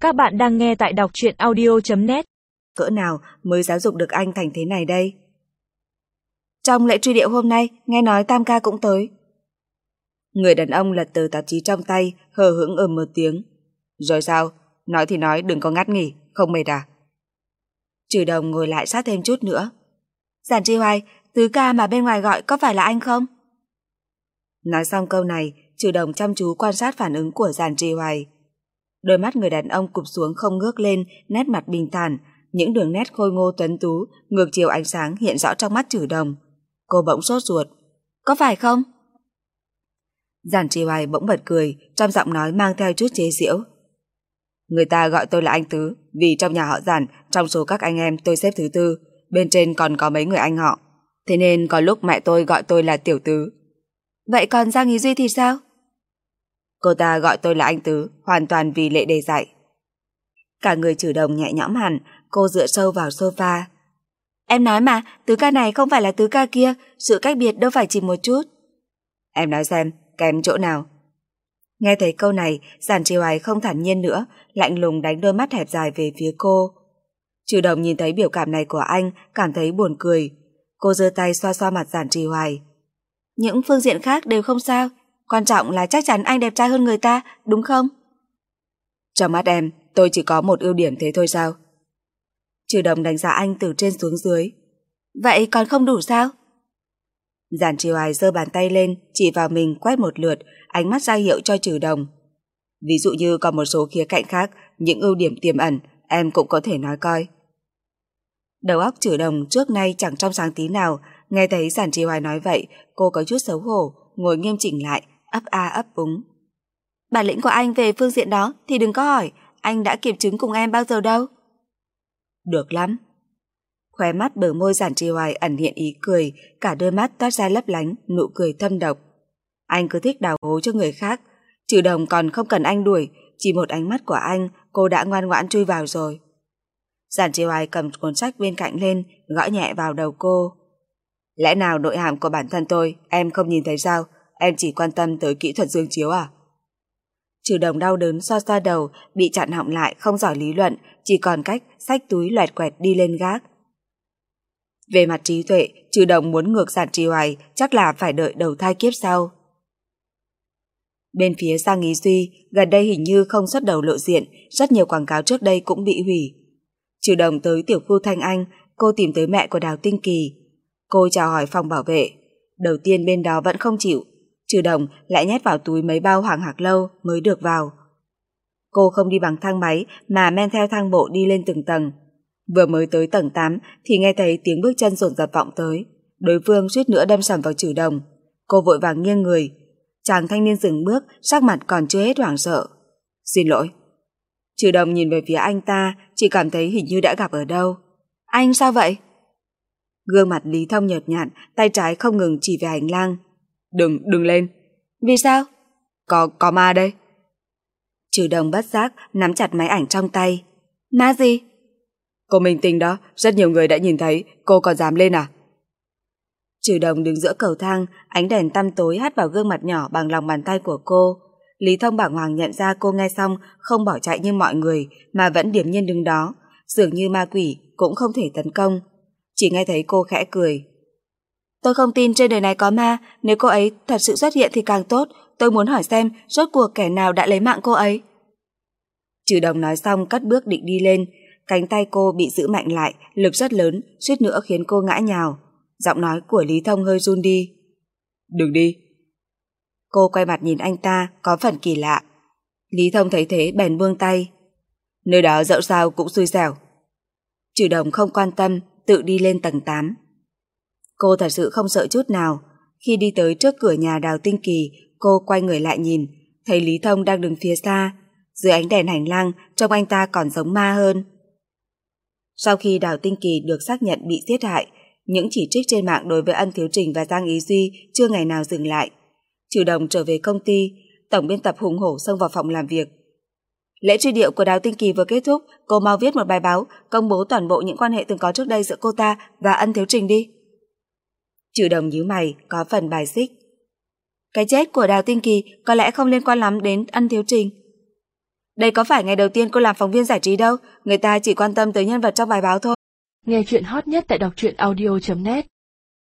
Các bạn đang nghe tại đọc truyện audio.net. Cỡ nào mới giáo dục được anh thành thế này đây? Trong lễ truy điệu hôm nay, nghe nói Tam ca cũng tới. Người đàn ông lật tờ tạp chí trong tay, hờ hững một tiếng. Rồi sao? Nói thì nói, đừng có ngắt nghỉ, không mệt à? Trừ Đồng ngồi lại sát thêm chút nữa. Giản Tri Hoài, tứ ca mà bên ngoài gọi có phải là anh không? Nói xong câu này, Trừ Đồng chăm chú quan sát phản ứng của Giản Tri Hoài. Đôi mắt người đàn ông cụp xuống không ngước lên, nét mặt bình thản, những đường nét khôi ngô tuấn tú, ngược chiều ánh sáng hiện rõ trong mắt Trừ Đồng. Cô bỗng sốt ruột. Có phải không? Giản Tri Hoài bỗng bật cười, trong giọng nói mang theo chút chế giễu. Người ta gọi tôi là anh Tứ, vì trong nhà họ Giản, trong số các anh em tôi xếp thứ tư, bên trên còn có mấy người anh họ. Thế nên có lúc mẹ tôi gọi tôi là Tiểu Tứ. Vậy còn Giang Ý Duy thì sao? Cô ta gọi tôi là anh Tứ, hoàn toàn vì lệ đề dạy. Cả người Trừ Đồng nhẹ nhõm hẳn, cô dựa sâu vào sofa. Em nói mà, tứ ca này không phải là tứ ca kia, sự cách biệt đâu phải chỉ một chút. Em nói xem, kém chỗ nào? Nghe thấy câu này, Giản Tri Hoài không thản nhiên nữa, lạnh lùng đánh đôi mắt hẹp dài về phía cô. Trừ Đồng nhìn thấy biểu cảm này của anh, cảm thấy buồn cười. Cô giơ tay xoa xoa mặt Giản Tri Hoài. Những phương diện khác đều không sao, quan trọng là chắc chắn anh đẹp trai hơn người ta, đúng không? Trong mắt em, tôi chỉ có một ưu điểm thế thôi sao? Trừ Đồng đánh giá anh từ trên xuống dưới. Vậy còn không đủ sao? Giản Tri Hoài giơ bàn tay lên, chỉ vào mình quét một lượt, ánh mắt ra hiệu cho Trừ Đồng. Ví dụ như còn một số khía cạnh khác, những ưu điểm tiềm ẩn, em cũng có thể nói coi. Đầu óc Trừ Đồng trước nay chẳng trong sáng tí nào, nghe thấy Giản Tri Hoài nói vậy, cô có chút xấu hổ, ngồi nghiêm chỉnh lại, ấp a ấp úng. Bản lĩnh của anh về phương diện đó thì đừng có hỏi, anh đã kiểm chứng cùng em bao giờ đâu. Được lắm. Khóe mắt bờ môi Giản Tri Hoài ẩn hiện ý cười, cả đôi mắt toát ra lấp lánh, nụ cười thâm độc. Anh cứ thích đào hố cho người khác, Trừ Đồng còn không cần anh đuổi, chỉ một ánh mắt của anh, cô đã ngoan ngoãn chui vào rồi. Giản Tri Hoài cầm cuốn sách bên cạnh lên, gõ nhẹ vào đầu cô. Lẽ nào nội hàm của bản thân tôi, em không nhìn thấy sao? Em chỉ quan tâm tới kỹ thuật dương chiếu à? Trừ Đồng đau đớn xoa xoa đầu, bị chặn họng lại, không giỏi lý luận, chỉ còn cách xách túi loẹt quẹt đi lên gác. Về mặt trí tuệ, Trừ Đồng muốn ngược Giản Tri Hoài chắc là phải đợi đầu thai kiếp sau. Bên phía Giang Ý Duy, gần đây hình như không xuất đầu lộ diện, rất nhiều quảng cáo trước đây cũng bị hủy. Trừ Đồng tới tiểu khu Thanh Anh, cô tìm tới mẹ của Đào Tinh Kỳ. Cô chào hỏi phòng bảo vệ. Đầu tiên bên đó vẫn không chịu, Trừ Đồng lại nhét vào túi mấy bao Hoàng Hạc Lâu mới được vào. Cô không đi bằng thang máy mà men theo thang bộ đi lên từng tầng. Vừa mới tới tầng 8 thì nghe thấy tiếng bước chân dồn dập vọng tới. Đối phương suýt nữa đâm sầm vào Trừ Đồng. Cô vội vàng nghiêng người. Chàng thanh niên dừng bước, sắc mặt còn chưa hết hoảng sợ. Xin lỗi. Trừ Đồng nhìn về phía anh ta, chỉ cảm thấy hình như đã gặp ở đâu. Anh sao vậy? Gương mặt Lý Thông nhợt nhạt, tay trái không ngừng chỉ về hành lang. Đừng lên. Vì sao? Có ma đây. Trừ Đồng bất giác nắm chặt máy ảnh trong tay. Ma gì? Cô minh tinh đó, rất nhiều người đã nhìn thấy, cô còn dám lên à? Trừ Đồng đứng giữa cầu thang, ánh đèn tăm tối hắt vào gương mặt nhỏ bằng lòng bàn tay của cô. Lý Thông bàng hoàng nhận ra cô nghe xong không bỏ chạy như mọi người mà vẫn điềm nhiên đứng đó, dường như ma quỷ cũng không thể tấn công. Chỉ nghe thấy cô khẽ cười. Tôi không tin trên đời này có ma, nếu cô ấy thật sự xuất hiện thì càng tốt, tôi muốn hỏi xem rốt cuộc kẻ nào đã lấy mạng cô ấy. Trừ Đồng nói xong cất bước định đi lên, cánh tay cô bị giữ mạnh lại, lực rất lớn, suýt nữa khiến cô ngã nhào. Giọng nói của Lý Thông hơi run đi. Đừng đi. Cô quay mặt nhìn anh ta, có phần kỳ lạ. Lý Thông thấy thế bèn buông tay. Nơi đó dẫu sao cũng xui xẻo. Trừ Đồng không quan tâm, tự đi lên tầng 8. Cô thật sự không sợ chút nào. Khi đi tới trước cửa nhà Đào Tinh Kỳ, cô quay người lại nhìn, thấy Lý Thông đang đứng phía xa. Dưới ánh đèn hành lang, trông anh ta còn giống ma hơn. Sau khi Đào Tinh Kỳ được xác nhận bị giết hại, những chỉ trích trên mạng đối với Ân Thiếu Trình và Giang Ý Duy chưa ngày nào dừng lại. Trừ Đồng trở về công ty, tổng biên tập hùng hổ xông vào phòng làm việc. Lễ truy điệu của Đào Tinh Kỳ vừa kết thúc, cô mau viết một bài báo công bố toàn bộ những quan hệ từng có trước đây giữa cô ta và Ân Thiếu Trình đi. Trừ Đồng nhíu mày, có phần bài xích. Cái chết của Đào Tinh Kỳ có lẽ không liên quan lắm đến Ân Thiếu Trình. Đây có phải ngày đầu tiên cô làm phóng viên giải trí đâu, người ta chỉ quan tâm tới nhân vật trong bài báo thôi. Nghe chuyện hot nhất tại đọc truyện audio.net